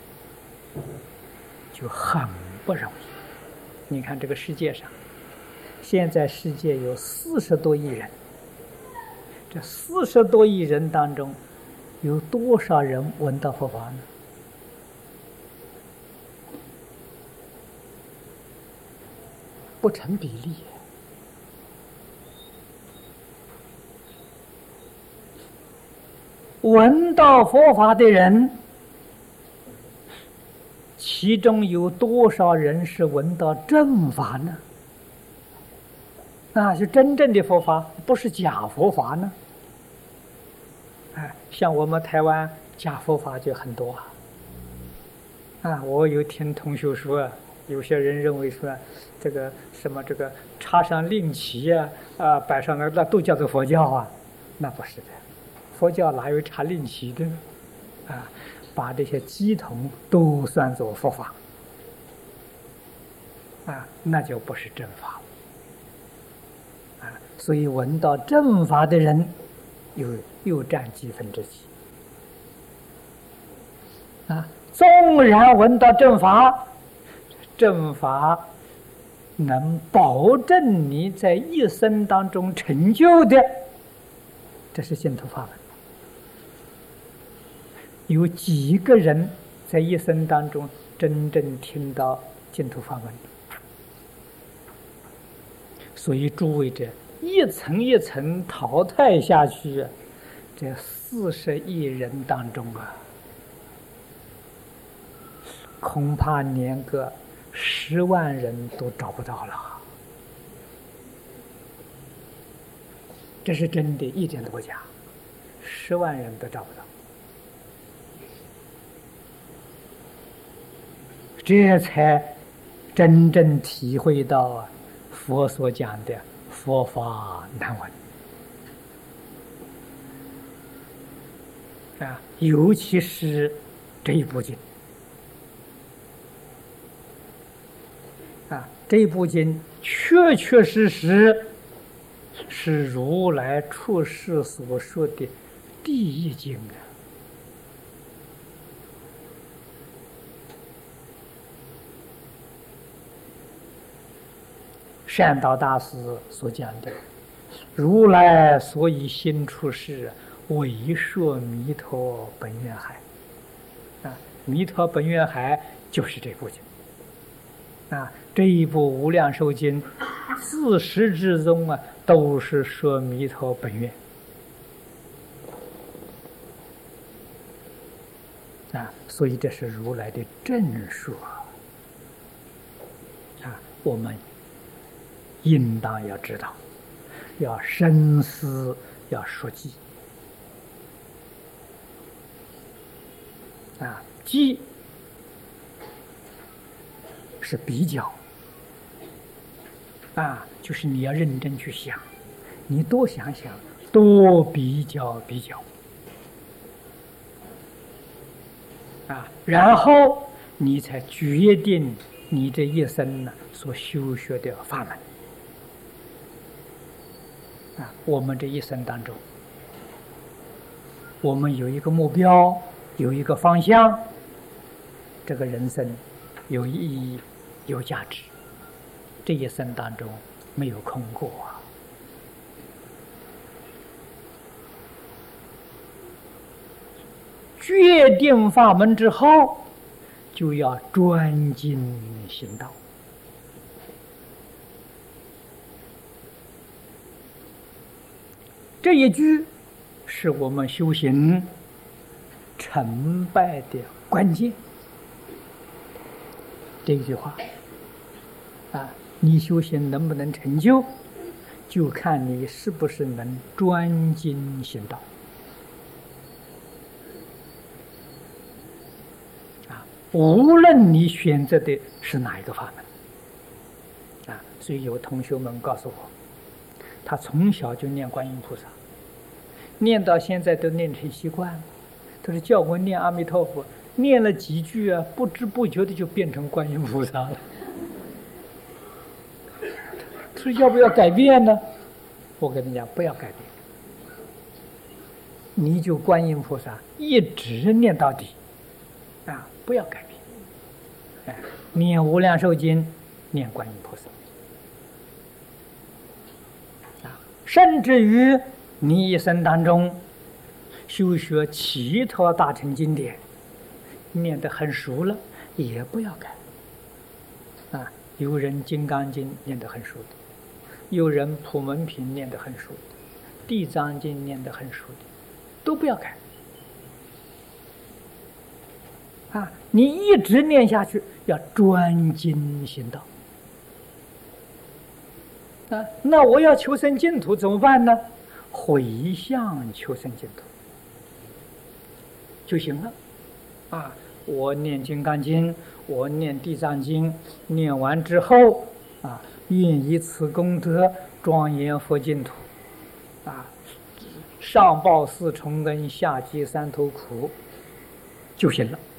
就很不容易。你看这个世界上，现在世界有40多亿人，这40多亿人当中，有多少人闻到佛法呢？不成比例。闻到佛法的人，其中有多少人是闻到正法呢？那是真正的佛法，不是假佛法呢？像我们台湾假佛法就很多啊！我有听同学说，有些人认为说，这个什么这个插上令旗摆上那都叫做佛教啊，那不是的。佛教哪有插令旗的啊？把这些乩童都算作佛法啊，那就不是正法啊。所以闻到正法的人，又占几分之几啊？纵然闻到正法，正法能保证你在一生当中成就的，这是净土法门。有几个人在一生当中真正听到净土法门？所以诸位者，一层一层淘汰下去，这40亿人当中恐怕连个10万人都找不到了。这是真的，一点都不假，10万人都找不到。这才真正体会到佛所讲的佛法难闻尤其是这一部经这一部经确确实实是如来出世所说的第一经善导大师所讲的，如来所以心出世，为说弥陀本愿海弥陀本愿海就是这部经这一部无量寿经自始至终都是说弥陀本愿所以这是如来的正说我们应当要知道，要深思，要熟记记是比较就是你要认真去想，你多想想，多比较然后你才决定你这一生所修学的法门我们这一生当中，我们有一个目标，有一个方向，这个人生有意义，有价值，这一生当中没有空过决定法门之后，就要专精行道。这一句是我们修行成败的关键。这一句话啊，你修行能不能成就，就看你是不是能专精行道。无论你选择的是哪一个法门，所以有同学们告诉我，他从小就念观音菩萨，念到现在都念成习惯了。他说叫我念阿弥陀佛，念了几句啊，不知不觉的就变成观音菩萨了。他说要不要改变呢？我跟你讲，不要改变，你就观音菩萨一直念到底，不要改变。念无量寿经，念观音菩萨，甚至于你一生当中修学其他大乘经典，念得很熟了，也不要改。有人《金刚经》念得很熟的，有人《普门品》念得很熟的，《地藏经》念得很熟的，都不要改。你一直念下去，要专精行道。那我要求生净土怎么办呢？回向求生净土就行了。我念《金刚经》，我念《地藏经》，念完之后，愿以此功德庄严佛净土，上报四重恩，下济三途苦，就行了。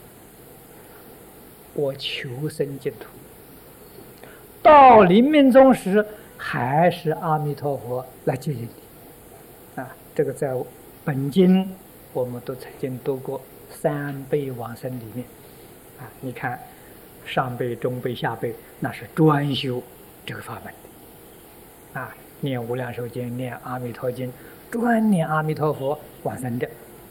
我求生净土，到临命终时还是阿弥陀佛来接引你。这个在本经我们都曾经读过三辈往生里面。你看上辈、中辈、下辈，那是专修这个法门的。念无量寿经，念阿弥陀经，专念阿弥陀佛往生的。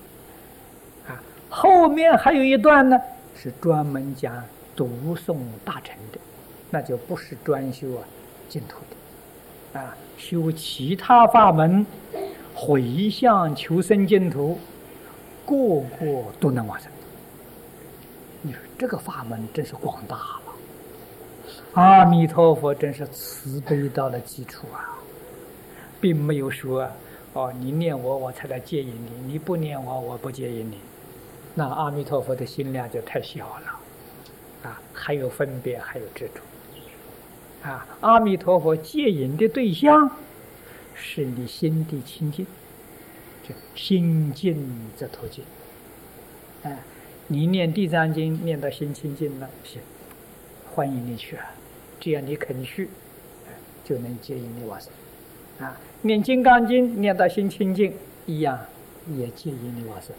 后面还有一段呢，是专门讲读诵大乘的，那就不是专修净土的。修其他法门，回向求生净土，个个都能往生。你说这个法门真是广大了，阿弥陀佛真是慈悲到了基础并没有说你念我，我才来接引你；你不念我，我不接引你。那阿弥陀佛的心量就太小了，还有分别，还有执着。阿弥陀佛接引的对象是你心地清净，就心净则脱净。你念地藏经念到心清净了，行，欢迎你去只要你肯去，就能接引你往生。念金刚经念到心清净，一样也接引你往生。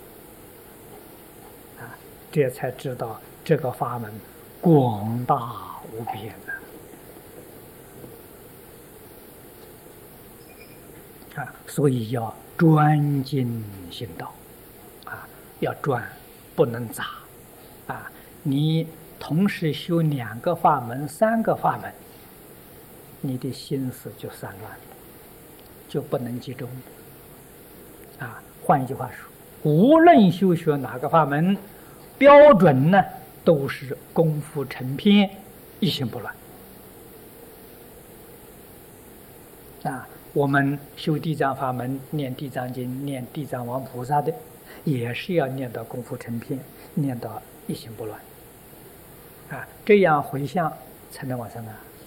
这才知道这个法门广大无边所以要专精行道要专，不能杂你同时修2个法门、3个法门，你的心思就散乱了，就不能集中换一句话说，无论修学哪个法门，标准呢都是功夫成片，一心不乱。我们修地藏法门，念地藏经，念地藏王菩萨的，也是要念到功夫成片，念到一心不乱这样回向才能往生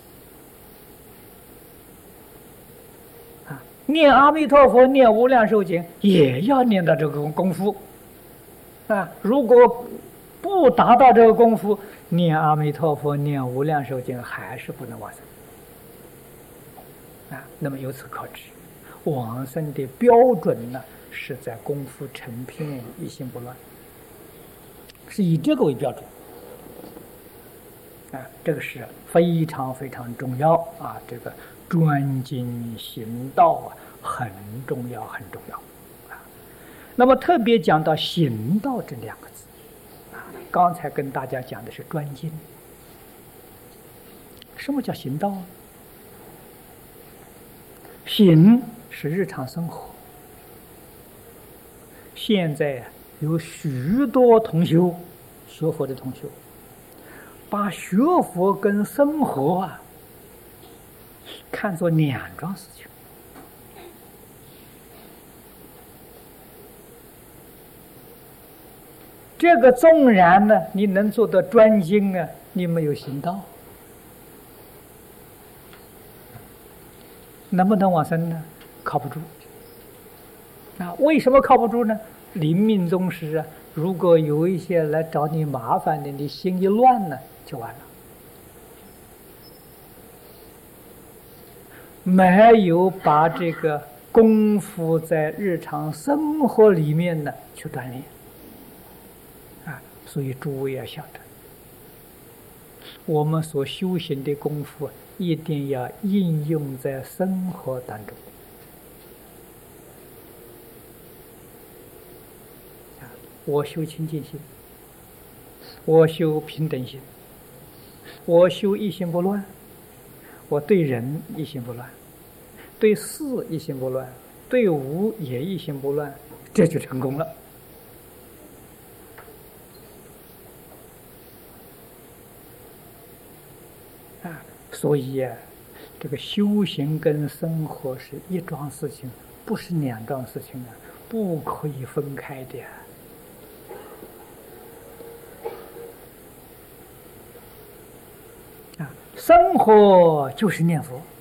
念阿弥陀佛，念无量寿经，也要念到这个功夫如果不达到这个功夫，念阿弥陀佛、念无量寿经还是不能往生那么由此可知，往生的标准呢是在功夫成片，一心不乱，是以这个为标准这个是非常非常重要这个专精行道很重要，很重要那么特别讲到行道这两个字，刚才跟大家讲的是专精。什么叫行道啊？行是日常生活。现在有许多同修，学佛的同修，把学佛跟生活看作两桩事情。这个纵然呢，你能做到专精啊，你没有行道，能不能往生呢？靠不住。为什么靠不住呢？临命终时如果有一些来找你麻烦的，你心一乱呢，就完了。没有把这个功夫在日常生活里面呢去锻炼。所以诸位要晓得，我们所修行的功夫一定要应用在生活当中。我修清净心，我修平等心，我修一心不乱，我对人一心不乱，对事一心不乱，对无也一心不乱，这就成功了。所以这个修行跟生活是一桩事情，不是两桩事情不可以分开的生活就是念佛，